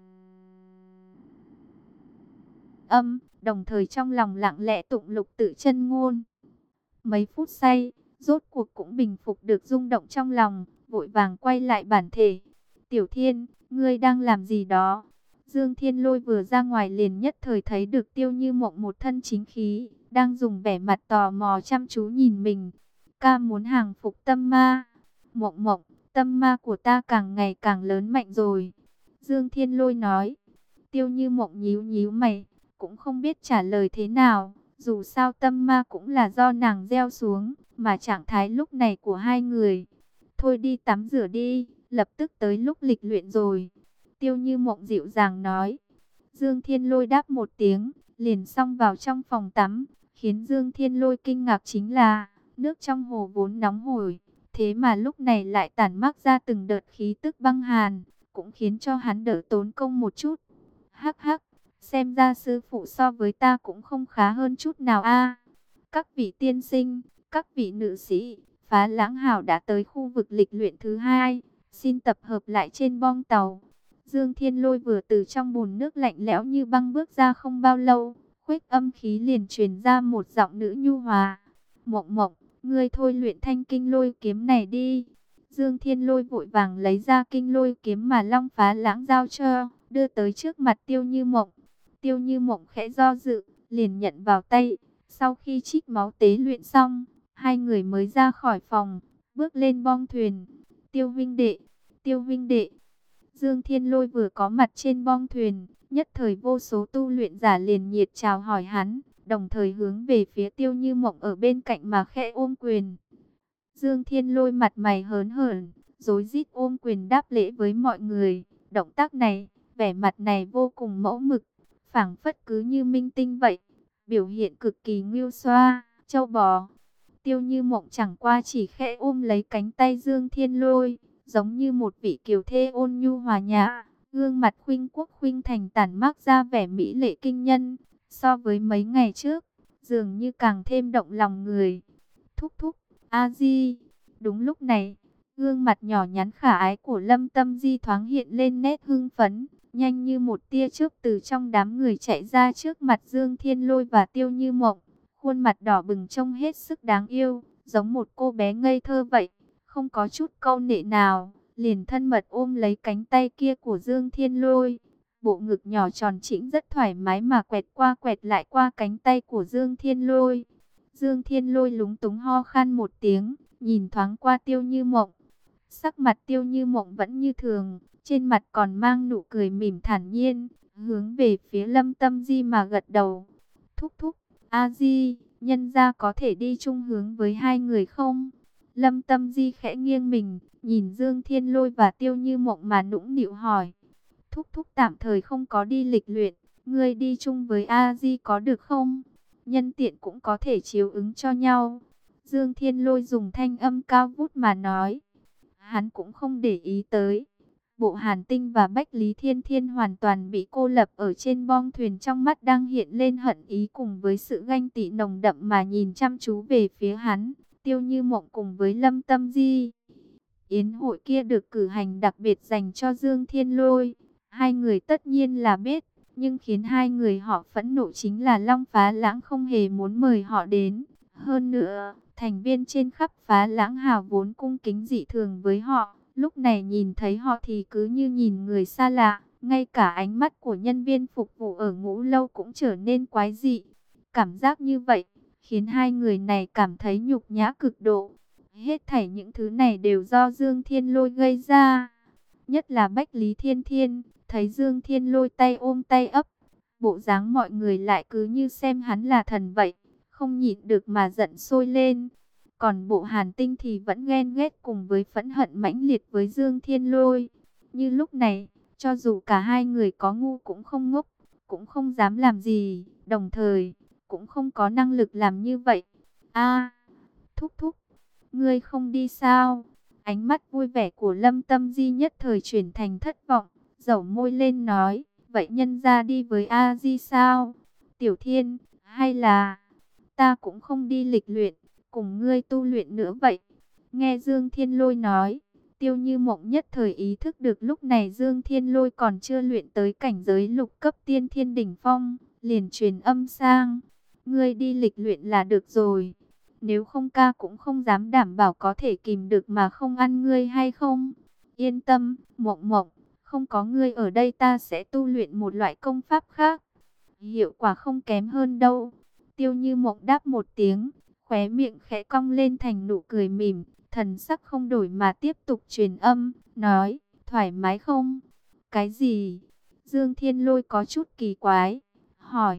âm, đồng thời trong lòng lặng lẽ tụng lục tự chân ngôn. Mấy phút say, rốt cuộc cũng bình phục được rung động trong lòng, vội vàng quay lại bản thể. Tiểu Thiên, ngươi đang làm gì đó? Dương Thiên Lôi vừa ra ngoài liền nhất thời thấy được Tiêu Như Mộng một thân chính khí, đang dùng vẻ mặt tò mò chăm chú nhìn mình. Ca muốn hàng phục tâm ma. Mộng Mộng, tâm ma của ta càng ngày càng lớn mạnh rồi. Dương Thiên Lôi nói. Tiêu Như Mộng nhíu nhíu mày, cũng không biết trả lời thế nào. Dù sao tâm ma cũng là do nàng gieo xuống, mà trạng thái lúc này của hai người. Thôi đi tắm rửa đi, lập tức tới lúc lịch luyện rồi. Tiêu Như Mộng dịu dàng nói. Dương Thiên Lôi đáp một tiếng, liền xông vào trong phòng tắm. Khiến Dương Thiên Lôi kinh ngạc chính là, nước trong hồ vốn nóng hổi, thế mà lúc này lại tản mát ra từng đợt khí tức băng hàn, cũng khiến cho hắn đỡ tốn công một chút. Hắc hắc, xem ra sư phụ so với ta cũng không khá hơn chút nào a. Các vị tiên sinh, các vị nữ sĩ, Phá Lãng Hào đã tới khu vực lịch luyện thứ hai, xin tập hợp lại trên bong tàu. Dương Thiên Lôi vừa từ trong bùn nước lạnh lẽo như băng bước ra không bao lâu, khuếch âm khí liền truyền ra một giọng nữ nhu hòa. Mộng Mộng, ngươi thôi luyện thanh kinh lôi kiếm này đi. Dương Thiên Lôi vội vàng lấy ra kinh lôi kiếm mà Long Phá Lãng giao cho, đưa tới trước mặt Tiêu Như Mộng. Tiêu Như Mộng khẽ do dự, liền nhận vào tay. Sau khi trích máu tế luyện xong, hai người mới ra khỏi phòng, bước lên bong thuyền. Tiêu Vinh Đệ, Tiêu Vinh Đệ. Dương Thiên Lôi vừa có mặt trên bong thuyền, nhất thời vô số tu luyện giả liền nhiệt chào hỏi hắn, đồng thời hướng về phía Tiêu Như Mộng ở bên cạnh mà khẽ ôm quyền. Dương Thiên Lôi mặt mày hớn hở, rối rít ôm quyền đáp lễ với mọi người. Động tác này, vẻ mặt này vô cùng mẫu mực, phảng phất cứ như minh tinh vậy, biểu hiện cực kỳ nghêu xoa, châu bò. Tiêu Như Mộng chẳng qua chỉ khẽ ôm lấy cánh tay Dương Thiên Lôi, giống như một vị kiều thê ôn nhu hòa nhã, gương mặt khuynh quốc khuynh thành tản mát ra vẻ mỹ lệ kinh nhân, so với mấy ngày trước, dường như càng thêm động lòng người. Thúc thúc, A Di. Đúng lúc này, gương mặt nhỏ nhắn khả ái của Lâm Tâm Di thoáng hiện lên nét hưng phấn, nhanh như một tia chớp từ trong đám người chạy ra trước mặt Dương Thiên Lôi và Tiêu Như Mộng, khuôn mặt đỏ bừng trông hết sức đáng yêu, giống một cô bé ngây thơ vậy, không có chút câu nệ nào, liền thân mật ôm lấy cánh tay kia của Dương Thiên Lôi. Bộ ngực nhỏ tròn trĩnh rất thoải mái mà quẹt qua quẹt lại qua cánh tay của Dương Thiên Lôi. Dương Thiên Lôi lúng túng ho khan một tiếng, nhìn thoáng qua Tiêu Như Mộng. Sắc mặt Tiêu Như Mộng vẫn như thường, trên mặt còn mang nụ cười mỉm thản nhiên, hướng về phía Lâm Tâm Di mà gật đầu. Thúc thúc, A Di, nhân gia có thể đi chung hướng với hai người không? Lâm Tâm Di khẽ nghiêng mình, nhìn Dương Thiên Lôi và Tiêu Như Mộng mà nũng nịu hỏi. Thúc thúc tạm thời không có đi lịch luyện, ngươi đi chung với A Di có được không? Nhân tiện cũng có thể chiếu ứng cho nhau. Dương Thiên Lôi dùng thanh âm cao vút mà nói. Hắn cũng không để ý tới. Bộ Hàn Tinh và Bách Lý Thiên Thiên hoàn toàn bị cô lập ở trên bong thuyền, trong mắt đang hiện lên hận ý cùng với sự ganh tị nồng đậm mà nhìn chăm chú về phía hắn. Tiêu Như Mộng cùng với Lâm Tâm Di. Yến hội kia được cử hành đặc biệt dành cho Dương Thiên Lôi. Hai người tất nhiên là biết, nhưng khiến hai người họ phẫn nộ chính là Long Phá Lãng không hề muốn mời họ đến. Hơn nữa, thành viên trên khắp Phá Lãng Hào vốn cung kính dị thường với họ, lúc này nhìn thấy họ thì cứ như nhìn người xa lạ, ngay cả ánh mắt của nhân viên phục vụ ở Ngũ Lâu cũng trở nên quái dị. Cảm giác như vậy, khiến hai người này cảm thấy nhục nhã cực độ. Hết thảy những thứ này đều do Dương Thiên Lôi gây ra. Nhất là Bách Lý Thiên Thiên, thấy Dương Thiên Lôi tay ôm tay ấp, bộ dáng mọi người lại cứ như xem hắn là thần vậy, không nhịn được mà giận sôi lên. Còn bộ Hàn Tinh thì vẫn ghen ghét cùng với phẫn hận mãnh liệt với Dương Thiên Lôi. Như lúc này, cho dù cả hai người có ngu cũng không ngốc, cũng không dám làm gì, đồng thời cũng không có năng lực làm như vậy. A, thúc thúc, ngươi không đi sao? Ánh mắt vui vẻ của Lâm Tâm Di nhất thời chuyển thành thất vọng, dẩu môi lên nói, vậy nhân ra đi với A Di sao? Tiểu Thiên, hay là ta cũng không đi lịch luyện, cùng ngươi tu luyện nữa vậy? Nghe Dương Thiên Lôi nói, Tiêu Như Mộng nhất thời ý thức được lúc này Dương Thiên Lôi còn chưa luyện tới cảnh giới lục cấp tiên thiên đỉnh phong, liền truyền âm sang, ngươi đi lịch luyện là được rồi. Nếu không ca cũng không dám đảm bảo có thể kìm được mà không ăn ngươi hay không. Yên tâm, Mộng Mộng, Không có ngươi ở đây ta sẽ tu luyện một loại công pháp khác. Hiệu quả không kém hơn đâu. Tiêu Như Mộng đáp một tiếng, khóe miệng khẽ cong lên thành nụ cười mỉm, thần sắc không đổi mà tiếp tục truyền âm, nói, thoải mái không? Cái gì? Dương Thiên Lôi có chút kỳ quái, hỏi.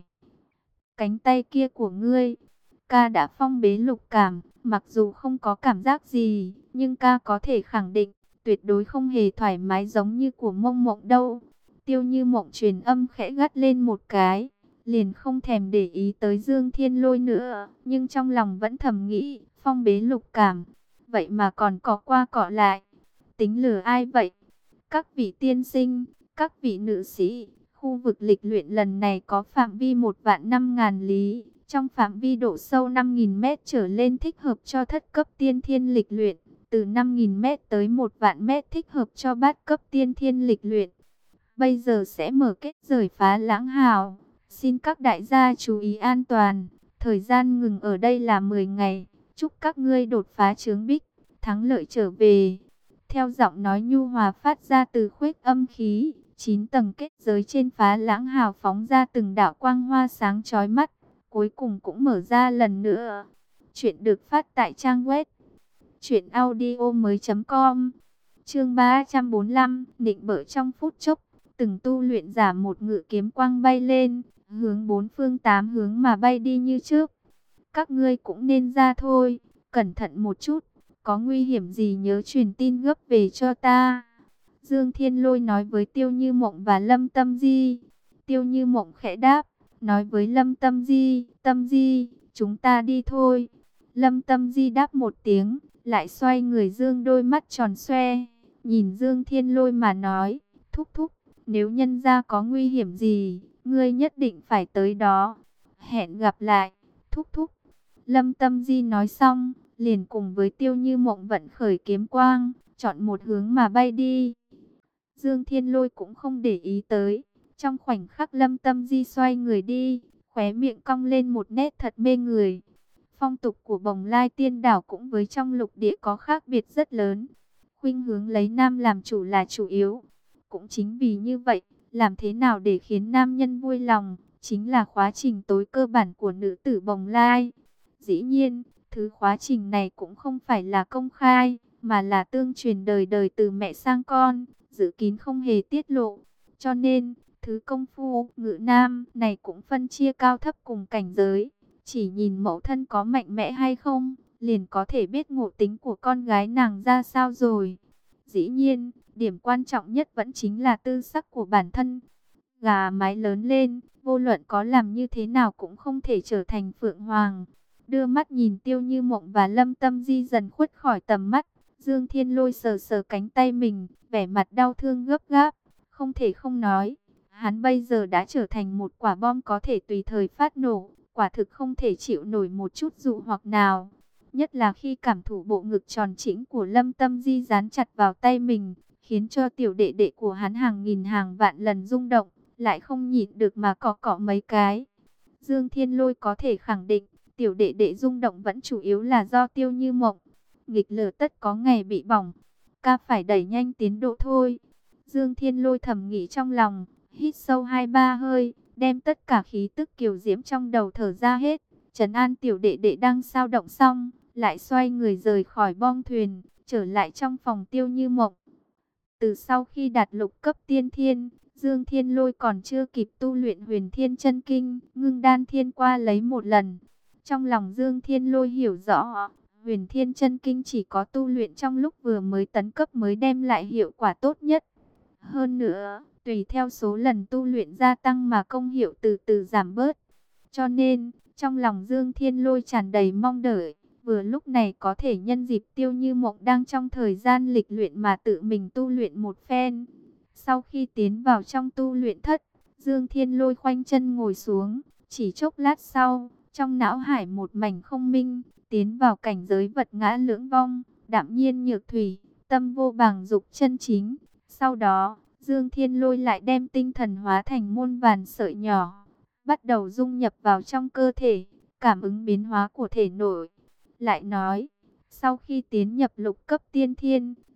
Cánh tay kia của ngươi, ca đã phong bế lục cảm, mặc dù không có cảm giác gì, nhưng ca có thể khẳng định, tuyệt đối không hề thoải mái giống như của Mông Mộng đâu. Tiêu Như Mộng truyền âm khẽ gắt lên một cái, liền không thèm để ý tới Dương Thiên Lôi nữa, nhưng trong lòng vẫn thầm nghĩ, phong bế lục cảm, vậy mà còn cọ qua cọ lại, tính lừa ai vậy? Các vị tiên sinh, các vị nữ sĩ, khu vực lịch luyện lần này có phạm vi một vạn năm ngàn lý, trong phạm vi độ sâu năm nghìn mét trở lên thích hợp cho thất cấp tiên thiên lịch luyện, từ năm nghìn mét tới một vạn mét thích hợp cho bát cấp tiên thiên lịch luyện. Bây giờ sẽ mở kết rời phá lãng hào. Xin các đại gia chú ý an toàn. Thời gian ngừng ở đây là mười ngày. Chúc các ngươi đột phá chướng bích, thắng lợi trở về. Theo giọng nói nhu hòa phát ra từ khuếch âm khí, chín tầng kết giới trên phá lãng hào phóng ra từng đạo quang hoa sáng chói mắt. Cuối cùng cũng mở ra lần nữa. Chuyện được phát tại trang web truyện audio mới chấm com. Chương ba trăm bốn mươi lăm, nịnh bợ trong phút chốc. Từng tu luyện giả một ngự kiếm quang bay lên, hướng bốn phương tám hướng mà bay đi như trước. Các ngươi cũng nên ra thôi, cẩn thận một chút, có nguy hiểm gì nhớ truyền tin gấp về cho ta. Dương Thiên Lôi nói với Tiêu Như Mộng và Lâm Tâm Di. Tiêu Như Mộng khẽ đáp, nói với Lâm Tâm Di, Tâm Di, chúng ta đi thôi. Lâm Tâm Di đáp một tiếng, lại xoay người dương đôi mắt tròn xoe, nhìn Dương Thiên Lôi mà nói, thúc thúc, nếu nhân gia có nguy hiểm gì, ngươi nhất định phải tới đó. Hẹn gặp lại, thúc thúc. Lâm Tâm Di nói xong, liền cùng với Tiêu Như Mộng vận khởi kiếm quang, chọn một hướng mà bay đi. Dương Thiên Lôi cũng không để ý tới. Trong khoảnh khắc Lâm Tâm Di xoay người đi, khóe miệng cong lên một nét thật mê người. Phong tục của Bồng Lai Tiên Đảo cũng với trong lục địa có khác biệt rất lớn. Khuynh hướng lấy nam làm chủ là chủ yếu. Cũng chính vì như vậy, làm thế nào để khiến nam nhân vui lòng, chính là khóa trình tối cơ bản của nữ tử Bồng Lai. Dĩ nhiên, thứ khóa trình này cũng không phải là công khai, mà là tương truyền đời đời từ mẹ sang con, giữ kín không hề tiết lộ. Cho nên, thứ công phu ngự nam này cũng phân chia cao thấp cùng cảnh giới. Chỉ nhìn mẫu thân có mạnh mẽ hay không, liền có thể biết ngộ tính của con gái nàng ra sao rồi. Dĩ nhiên, điểm quan trọng nhất vẫn chính là tư sắc của bản thân. Gà mái lớn lên, vô luận có làm như thế nào cũng không thể trở thành phượng hoàng. Đưa mắt nhìn Tiêu Như Mộng và Lâm Tâm Di dần khuất khỏi tầm mắt. Dương Thiên Lôi sờ sờ cánh tay mình, vẻ mặt đau thương gấp gáp, không thể không nói. Hắn bây giờ đã trở thành một quả bom có thể tùy thời phát nổ, quả thực không thể chịu nổi một chút dụ hoặc nào. Nhất là khi cảm thụ bộ ngực tròn trĩnh của Lâm Tâm Di dán chặt vào tay mình, khiến cho tiểu đệ đệ của hắn hàng nghìn hàng vạn lần rung động, lại không nhịn được mà cọ cọ mấy cái. Dương Thiên Lôi có thể khẳng định, tiểu đệ đệ rung động vẫn chủ yếu là do Tiêu Như Mộng. Nghịch lửa tất có ngày bị bỏng, ca phải đẩy nhanh tiến độ thôi. Dương Thiên Lôi thầm nghĩ trong lòng, hít sâu hai ba hơi, đem tất cả khí tức kiều diễm trong đầu thở ra hết. Trấn an tiểu đệ đệ đang sao động xong, lại xoay người rời khỏi bong thuyền, trở lại trong phòng Tiêu Như Mộng. Từ sau khi đạt lục cấp tiên thiên, Dương Thiên Lôi còn chưa kịp tu luyện Huyền Thiên Chân Kinh, ngưng đan thiên qua lấy một lần. Trong lòng Dương Thiên Lôi hiểu rõ, Huyền Thiên Chân Kinh chỉ có tu luyện trong lúc vừa mới tấn cấp mới đem lại hiệu quả tốt nhất. Hơn nữa, tùy theo số lần tu luyện gia tăng mà công hiệu từ từ giảm bớt. Cho nên, trong lòng Dương Thiên Lôi tràn đầy mong đợi, vừa lúc này có thể nhân dịp Tiêu Như Mộng đang trong thời gian lịch luyện mà tự mình tu luyện một phen. Sau khi tiến vào trong tu luyện thất, Dương Thiên Lôi khoanh chân ngồi xuống, chỉ chốc lát sau, trong não hải một mảnh không minh, tiến vào cảnh giới vật ngã lưỡng vong, đạm nhiên nhược thủy, tâm vô bàng dục chân chính. Sau đó, Dương Thiên Lôi lại đem tinh thần hóa thành muôn vàn sợi nhỏ, bắt đầu dung nhập vào trong cơ thể, cảm ứng biến hóa của thể nội. Lại nói, sau khi tiến nhập lục cấp tiên thiên,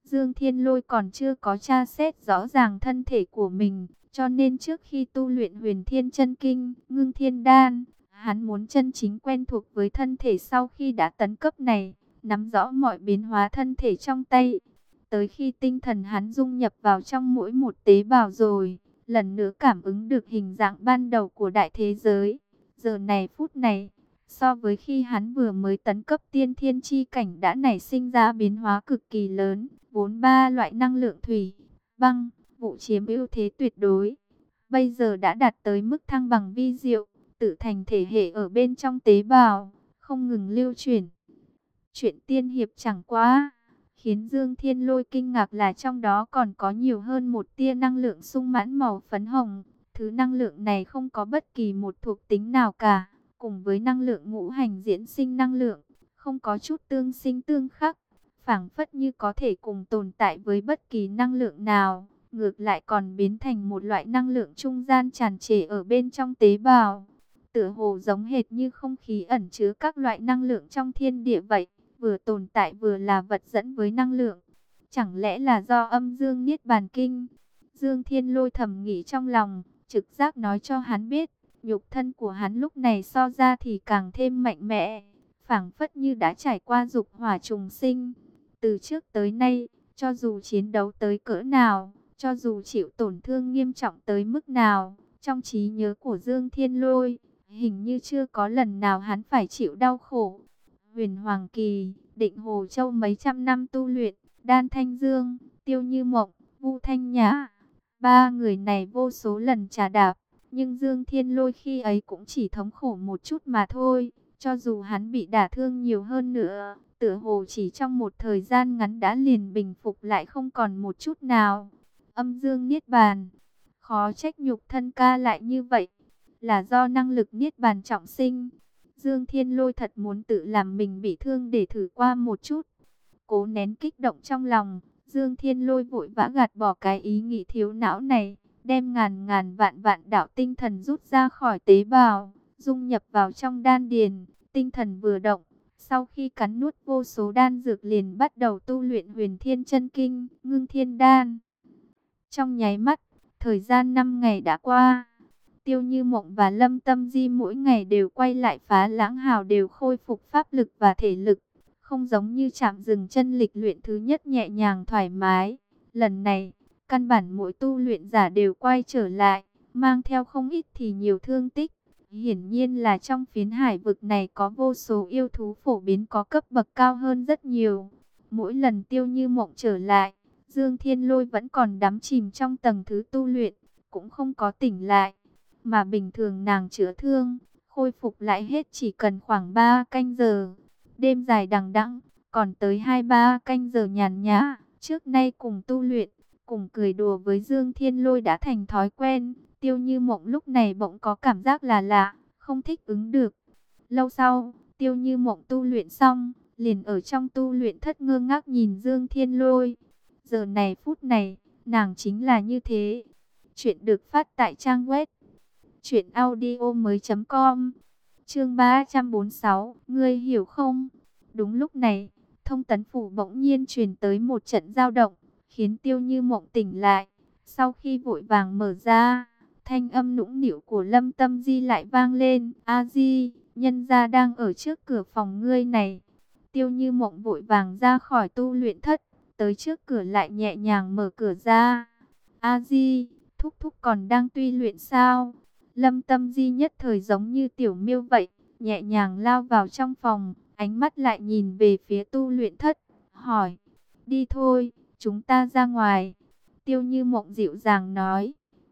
Dương Thiên Lôi còn chưa có tra xét rõ ràng thân thể của mình, cho nên trước khi tu luyện Huyền Thiên Chân Kinh, Ngưng Thiên Đan, hắn muốn chân chính quen thuộc với thân thể sau khi đã tấn cấp này, nắm rõ mọi biến hóa thân thể trong tay. Tới khi tinh thần hắn dung nhập vào trong mỗi một tế bào rồi, lần nữa cảm ứng được hình dạng ban đầu của đại thế giới. Giờ này phút này, so với khi hắn vừa mới tấn cấp tiên thiên chi cảnh đã nảy sinh ra biến hóa cực kỳ lớn, vốn ba loại năng lượng thủy, băng, vụ chiếm ưu thế tuyệt đối. Bây giờ đã đạt tới mức thăng bằng vi diệu, tự thành thể hệ ở bên trong tế bào, không ngừng lưu chuyển. Chuyện tiên hiệp chẳng quá, khiến Dương Thiên Lôi kinh ngạc là trong đó còn có nhiều hơn một tia năng lượng sung mãn màu phấn hồng. Thứ năng lượng này không có bất kỳ một thuộc tính nào cả, cùng với năng lượng ngũ hành diễn sinh năng lượng, không có chút tương sinh tương khắc, phảng phất như có thể cùng tồn tại với bất kỳ năng lượng nào, ngược lại còn biến thành một loại năng lượng trung gian tràn trề ở bên trong tế bào, tựa hồ giống hệt như không khí ẩn chứa các loại năng lượng trong thiên địa vậy, vừa tồn tại vừa là vật dẫn với năng lượng. Chẳng lẽ là do âm dương niết bàn kinh? Dương Thiên Lôi thầm nghĩ trong lòng, trực giác nói cho hắn biết, nhục thân của hắn lúc này so ra thì càng thêm mạnh mẽ, phảng phất như đã trải qua dục hỏa trùng sinh. Từ trước tới nay, cho dù chiến đấu tới cỡ nào, cho dù chịu tổn thương nghiêm trọng tới mức nào, trong trí nhớ của Dương Thiên Lôi, hình như chưa có lần nào hắn phải chịu đau khổ. Huyền Hoàng Kỳ, Định Hồ Châu mấy trăm năm tu luyện, Đan Thanh Dương, Tiêu Như Mộng, Vu Thanh Nhã, ba người này vô số lần trà đạp, nhưng Dương Thiên Lôi khi ấy cũng chỉ thống khổ một chút mà thôi. Cho dù hắn bị đả thương nhiều hơn nữa, tựa hồ chỉ trong một thời gian ngắn đã liền bình phục lại không còn một chút nào. Âm dương niết bàn, khó trách nhục thân ca lại như vậy, là do năng lực niết bàn trọng sinh. Dương Thiên Lôi thật muốn tự làm mình bị thương để thử qua một chút. Cố nén kích động trong lòng, Dương Thiên Lôi vội vã gạt bỏ cái ý nghĩ thiếu não này, đem ngàn ngàn vạn vạn đạo tinh thần rút ra khỏi tế bào, dung nhập vào trong đan điền. Tinh thần vừa động, sau khi cắn nuốt vô số đan dược liền bắt đầu tu luyện Huyền Thiên Chân Kinh, Ngưng Thiên Đan. Trong nháy mắt, thời gian năm ngày đã qua. Tiêu Như Mộng và Lâm Tâm Di mỗi ngày đều quay lại Phá Lãng Hào, đều khôi phục pháp lực và thể lực, không giống như chạm dừng chân lịch luyện thứ nhất nhẹ nhàng thoải mái. Lần này, căn bản mỗi tu luyện giả đều quay trở lại, mang theo không ít thì nhiều thương tích. Hiển nhiên là trong phiến hải vực này có vô số yêu thú phổ biến có cấp bậc cao hơn rất nhiều. Mỗi lần Tiêu Như Mộng trở lại, Dương Thiên Lôi vẫn còn đắm chìm trong tầng thứ tu luyện, cũng không có tỉnh lại. Mà bình thường nàng chữa thương, khôi phục lại hết chỉ cần khoảng ba canh giờ. Đêm dài đằng đẵng, còn tới hai ba canh giờ nhàn nhã. Trước nay cùng tu luyện, cùng cười đùa với Dương Thiên Lôi đã thành thói quen. Tiêu Như Mộng lúc này bỗng có cảm giác là lạ, không thích ứng được. Lâu sau, Tiêu Như Mộng tu luyện xong, liền ở trong tu luyện thất ngơ ngác nhìn Dương Thiên Lôi. Giờ này phút này, nàng chính là như thế. Chuyện được phát tại trang web truyện audio mới chấm com. Chương ba trăm bốn mươi sáu, ngươi hiểu không? Đúng lúc này, thông tấn phủ bỗng nhiên truyền tới một trận dao động, khiến Tiêu Như Mộng tỉnh lại. Sau khi vội vàng mở ra, thanh âm nũng nịu của Lâm Tâm Di lại vang lên. A Di, nhân gia đang ở trước cửa phòng ngươi này. Tiêu Như Mộng vội vàng ra khỏi tu luyện thất, tới trước cửa lại nhẹ nhàng mở cửa ra. A Di, thúc thúc còn đang tuy luyện sao? Lâm Tâm Di nhất thời giống như tiểu miêu vậy, nhẹ nhàng lao vào trong phòng, ánh mắt lại nhìn về phía tu luyện thất, hỏi, đi thôi, chúng ta ra ngoài. Tiêu Như Mộng dịu dàng nói,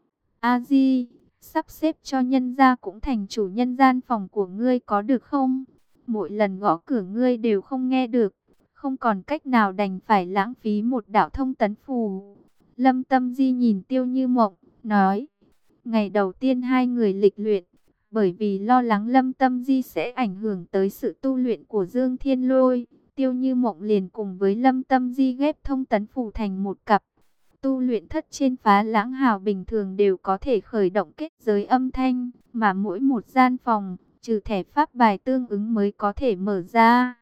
A Di, sắp xếp cho nhân gia cũng thành chủ nhân gian phòng của ngươi có được không? Mỗi lần gõ cửa ngươi đều không nghe được, không còn cách nào đành phải lãng phí một đạo thông tấn phù. Lâm Tâm Di nhìn Tiêu Như Mộng, nói, ngày đầu tiên hai người lịch luyện, bởi vì lo lắng Lâm Tâm Di sẽ ảnh hưởng tới sự tu luyện của Dương Thiên Lôi, Tiêu Như Mộng liền cùng với Lâm Tâm Di ghép thông tấn phù thành một cặp. Tu luyện thất trên Phá Lãng Hào bình thường đều có thể khởi động kết giới âm thanh, mà mỗi một gian phòng, trừ thẻ pháp bài tương ứng mới có thể mở ra,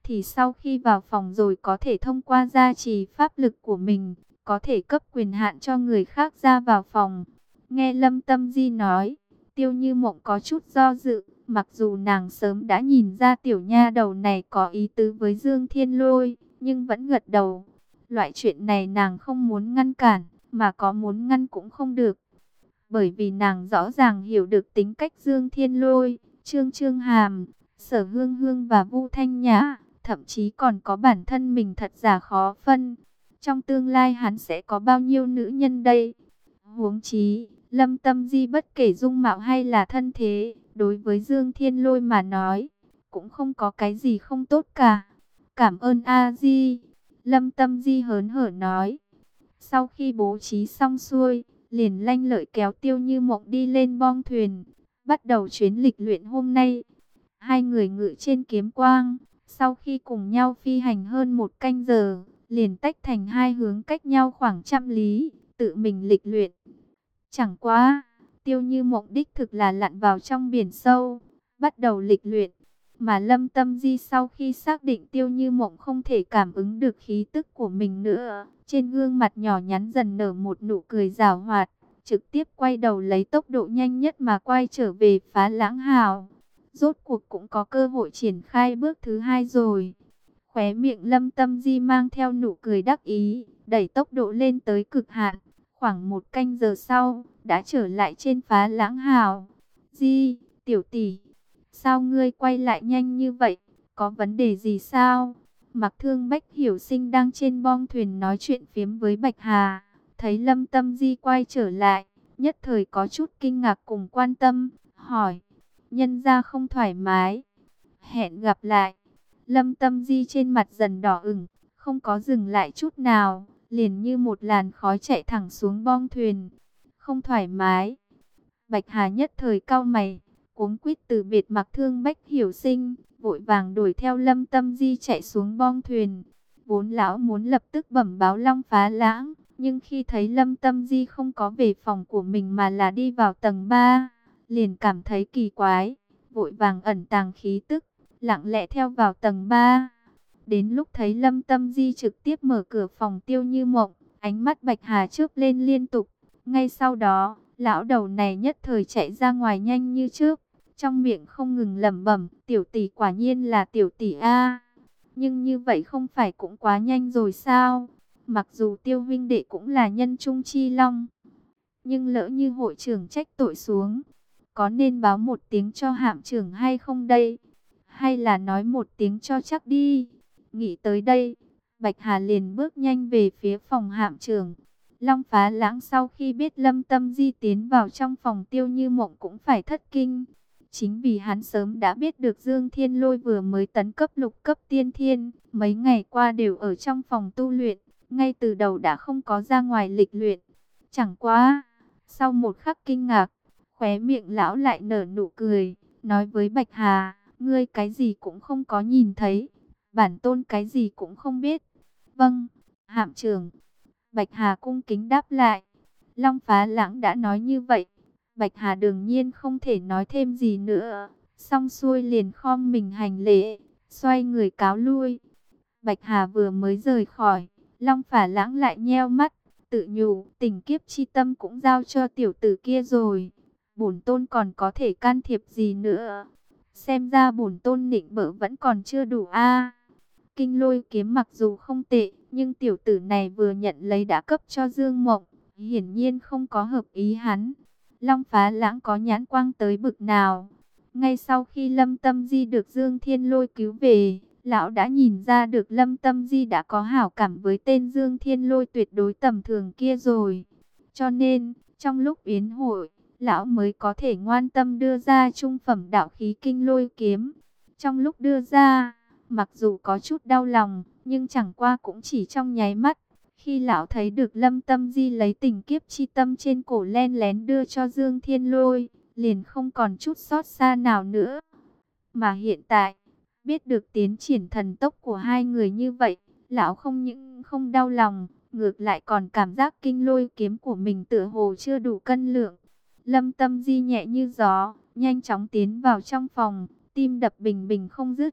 thì sau khi vào phòng rồi có thể thông qua gia trì pháp lực của mình, có thể cấp quyền hạn cho người khác ra vào phòng. Nghe Lâm Tâm Di nói, Tiêu Như Mộng có chút do dự, mặc dù nàng sớm đã nhìn ra tiểu nha đầu này có ý tứ với Dương Thiên Lôi, nhưng vẫn gật đầu. Loại chuyện này nàng không muốn ngăn cản, mà có muốn ngăn cũng không được. Bởi vì nàng rõ ràng hiểu được tính cách Dương Thiên Lôi, Trương Trương Hàm, Sở Hương Hương và Vu Thanh Nhã, thậm chí còn có bản thân mình thật giả khó phân. Trong tương lai hắn sẽ có bao nhiêu nữ nhân đây? Huống chí, Lâm Tâm Di bất kể dung mạo hay là thân thế, đối với Dương Thiên Lôi mà nói, cũng không có cái gì không tốt cả. Cảm ơn A Di. Lâm Tâm Di hớn hở nói. Sau khi bố trí xong xuôi, liền lanh lợi kéo Tiêu Như Mộng đi lên bong thuyền, bắt đầu chuyến lịch luyện hôm nay. Hai người ngự trên kiếm quang, sau khi cùng nhau phi hành hơn một canh giờ, liền tách thành hai hướng cách nhau khoảng trăm lý, tự mình lịch luyện. Chẳng quá, Tiêu Như Mộng đích thực là lặn vào trong biển sâu, bắt đầu lịch luyện. Mà Lâm Tâm Di sau khi xác định Tiêu Như Mộng không thể cảm ứng được khí tức của mình nữa, trên gương mặt nhỏ nhắn dần nở một nụ cười giảo hoạt, trực tiếp quay đầu lấy tốc độ nhanh nhất mà quay trở về Phá Lãng Hào. Rốt cuộc cũng có cơ hội triển khai bước thứ hai rồi. Khóe miệng Lâm Tâm Di mang theo nụ cười đắc ý, đẩy tốc độ lên tới cực hạn. Khoảng một canh giờ sau, đã trở lại trên Phá Lãng Hào. Di, tiểu tỷ, sao ngươi quay lại nhanh như vậy? Có vấn đề gì sao? Mặc Thương Bách Hiểu Sinh đang trên bong thuyền nói chuyện phiếm với Bạch Hà. Thấy Lâm Tâm Di quay trở lại, nhất thời có chút kinh ngạc cùng quan tâm, hỏi. Nhân ra không thoải mái. Hẹn gặp lại. Lâm Tâm Di trên mặt dần đỏ ửng, không có dừng lại chút nào, liền như một làn khói chạy thẳng xuống bong thuyền. Không thoải mái. Bạch Hà nhất thời cau mày, cuống quýt từ biệt Mặc Thương Bách Hiểu Sinh, vội vàng đuổi theo Lâm Tâm Di chạy xuống bong thuyền. Vốn lão muốn lập tức bẩm báo Long Phá Lãng, nhưng khi thấy Lâm Tâm Di không có về phòng của mình mà là đi vào tầng ba, liền cảm thấy kỳ quái, vội vàng ẩn tàng khí tức, lặng lẽ theo vào tầng ba. Đến lúc thấy Lâm Tâm Di trực tiếp mở cửa phòng Tiêu Như Mộng, ánh mắt Bạch Hà chớp lên liên tục. Ngay sau đó, lão đầu này nhất thời chạy ra ngoài nhanh như trước, trong miệng không ngừng lẩm bẩm, tiểu tỷ quả nhiên là tiểu tỷ a. Nhưng như vậy không phải cũng quá nhanh rồi sao? Mặc dù Tiêu huynh đệ cũng là nhân trung chi long, nhưng lỡ như hội trưởng trách tội xuống, có nên báo một tiếng cho hạm trưởng hay không đây? Hay là nói một tiếng cho chắc đi? Nghĩ tới đây, Bạch Hà liền bước nhanh về phía phòng hạm trưởng. Long Phá Lãng sau khi biết Lâm Tâm Di tiến vào trong phòng Tiêu Như Mộng cũng phải thất kinh. Chính vì hắn sớm đã biết được Dương Thiên Lôi vừa mới tấn cấp lục cấp tiên thiên, mấy ngày qua đều ở trong phòng tu luyện, ngay từ đầu đã không có ra ngoài lịch luyện. Chẳng quá, sau một khắc kinh ngạc, khóe miệng lão lại nở nụ cười, nói với Bạch Hà, ngươi cái gì cũng không có nhìn thấy, bản tôn cái gì cũng không biết. Vâng, hạm trưởng. Bạch Hà cung kính đáp lại. Long Phá Lãng đã nói như vậy, Bạch Hà đương nhiên không thể nói thêm gì nữa. Xong xuôi liền khom mình hành lễ, xoay người cáo lui. Bạch Hà vừa mới rời khỏi, Long Phá Lãng lại nheo mắt, tự nhủ, tình kiếp chi tâm cũng giao cho tiểu tử kia rồi. Bổn tôn còn có thể can thiệp gì nữa? Xem ra bổn tôn nịnh bợ vẫn còn chưa đủ a. Kinh Lôi kiếm mặc dù không tệ, nhưng tiểu tử này vừa nhận lấy đã cấp cho Dương Mộng, hiển nhiên không có hợp ý hắn. Long Phá Lãng có nhãn quang tới bực nào? Ngay sau khi Lâm Tâm Di được Dương Thiên Lôi cứu về, lão đã nhìn ra được Lâm Tâm Di đã có hảo cảm với tên Dương Thiên Lôi tuyệt đối tầm thường kia rồi. Cho nên, trong lúc yến hội, lão mới có thể ngoan tâm đưa ra trung phẩm đạo khí Kinh Lôi kiếm. Trong lúc đưa ra, mặc dù có chút đau lòng, nhưng chẳng qua cũng chỉ trong nháy mắt. Khi lão thấy được Lâm Tâm Di lấy tình kiếp chi tâm trên cổ len lén đưa cho Dương Thiên Lôi, liền không còn chút xót xa nào nữa. Mà hiện tại, biết được tiến triển thần tốc của hai người như vậy, lão không những không đau lòng, ngược lại còn cảm giác Kinh Lôi kiếm của mình tựa hồ chưa đủ cân lượng. Lâm Tâm Di nhẹ như gió, nhanh chóng tiến vào trong phòng, tim đập bình bình không dứt.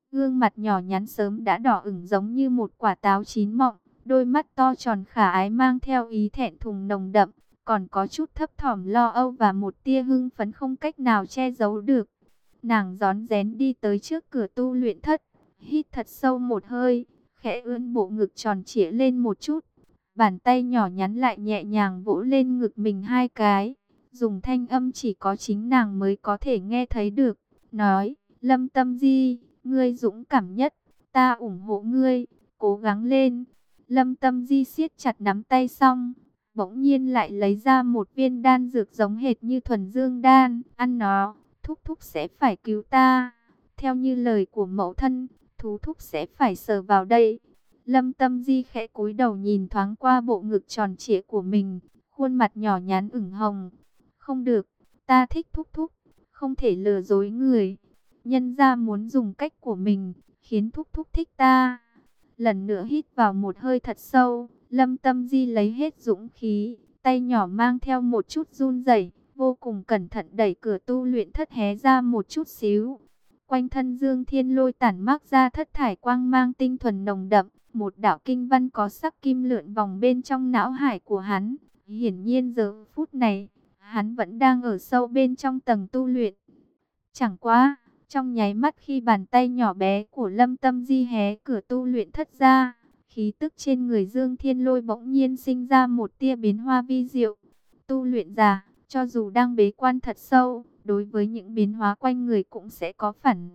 Gương mặt nhỏ nhắn sớm đã đỏ ửng giống như một quả táo chín mọng, đôi mắt to tròn khả ái mang theo ý thẹn thùng nồng đậm, còn có chút thấp thỏm lo âu và một tia hưng phấn không cách nào che giấu được. Nàng rón rén đi tới trước cửa tu luyện thất, hít thật sâu một hơi, khẽ ưỡn bộ ngực tròn trịa lên một chút. Bàn tay nhỏ nhắn lại nhẹ nhàng vỗ lên ngực mình hai cái, dùng thanh âm chỉ có chính nàng mới có thể nghe thấy được, nói: Lâm Tâm Di, ngươi dũng cảm nhất, ta ủng hộ ngươi, cố gắng lên. Lâm Tâm Di siết chặt nắm tay xong, bỗng nhiên lại lấy ra một viên đan dược giống hệt như thuần dương đan, ăn nó, thúc thúc sẽ phải cứu ta. Theo như lời của mẫu thân, thú thúc sẽ phải sờ vào đây. Lâm Tâm Di khẽ cúi đầu nhìn thoáng qua bộ ngực tròn trịa của mình, khuôn mặt nhỏ nhắn ửng hồng. Không được, ta thích thúc thúc, không thể lừa dối người. Nhân gia muốn dùng cách của mình, khiến thúc thúc thích ta. Lần nữa hít vào một hơi thật sâu, Lâm Tâm Di lấy hết dũng khí, tay nhỏ mang theo một chút run rẩy, vô cùng cẩn thận đẩy cửa tu luyện thất hé ra một chút xíu. Quanh thân Dương Thiên Lôi tản mát ra thất thải quang mang tinh thuần nồng đậm, một đạo kinh văn có sắc kim lượn vòng bên trong não hải của hắn. Hiển nhiên giờ phút này, hắn vẫn đang ở sâu bên trong tầng tu luyện. Chẳng quá, trong nháy mắt khi bàn tay nhỏ bé của Lâm Tâm Di hé cửa tu luyện thất ra, khí tức trên người Dương Thiên Lôi bỗng nhiên sinh ra một tia biến hoa vi diệu. Tu luyện giả, cho dù đang bế quan thật sâu, đối với những biến hóa quanh người cũng sẽ có phản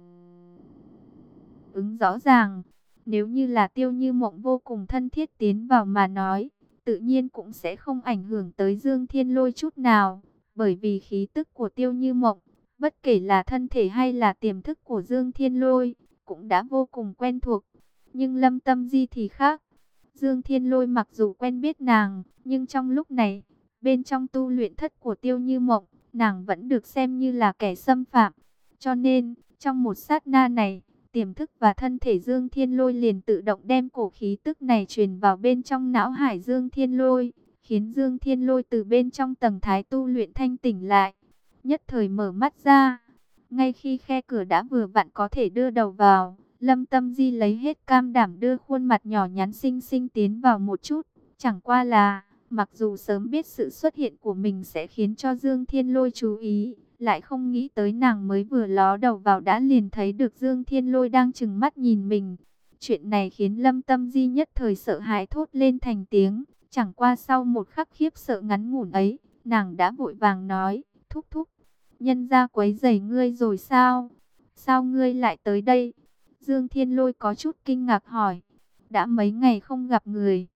ứng rõ ràng. Nếu như là Tiêu Như Mộng vô cùng thân thiết tiến vào mà nói, tự nhiên cũng sẽ không ảnh hưởng tới Dương Thiên Lôi chút nào, bởi vì khí tức của Tiêu Như Mộng, bất kể là thân thể hay là tiềm thức của Dương Thiên Lôi, cũng đã vô cùng quen thuộc. Nhưng Lâm Tâm Di thì khác. Dương Thiên Lôi mặc dù quen biết nàng, nhưng trong lúc này, bên trong tu luyện thất của Tiêu Như Mộng, nàng vẫn được xem như là kẻ xâm phạm. Cho nên, trong một sát na này, tiềm thức và thân thể Dương Thiên Lôi liền tự động đem cổ khí tức này truyền vào bên trong não hải Dương Thiên Lôi, khiến Dương Thiên Lôi từ bên trong tầng thái tu luyện thanh tỉnh lại, nhất thời mở mắt ra. Ngay khi khe cửa đã vừa vặn có thể đưa đầu vào, Lâm Tâm Di lấy hết cam đảm đưa khuôn mặt nhỏ nhắn xinh xinh tiến vào một chút. Chẳng qua là, mặc dù sớm biết sự xuất hiện của mình sẽ khiến cho Dương Thiên Lôi chú ý, lại không nghĩ tới nàng mới vừa ló đầu vào đã liền thấy được Dương Thiên Lôi đang trừng mắt nhìn mình. Chuyện này khiến Lâm Tâm Di nhất thời sợ hãi thốt lên thành tiếng. Chẳng qua sau một khắc khiếp sợ ngắn ngủn ấy, nàng đã vội vàng nói: Thúc thúc, nhân gia quấy rầy ngươi rồi sao? Sao ngươi lại tới đây? Dương Thiên Lôi có chút kinh ngạc hỏi: đã mấy ngày không gặp người,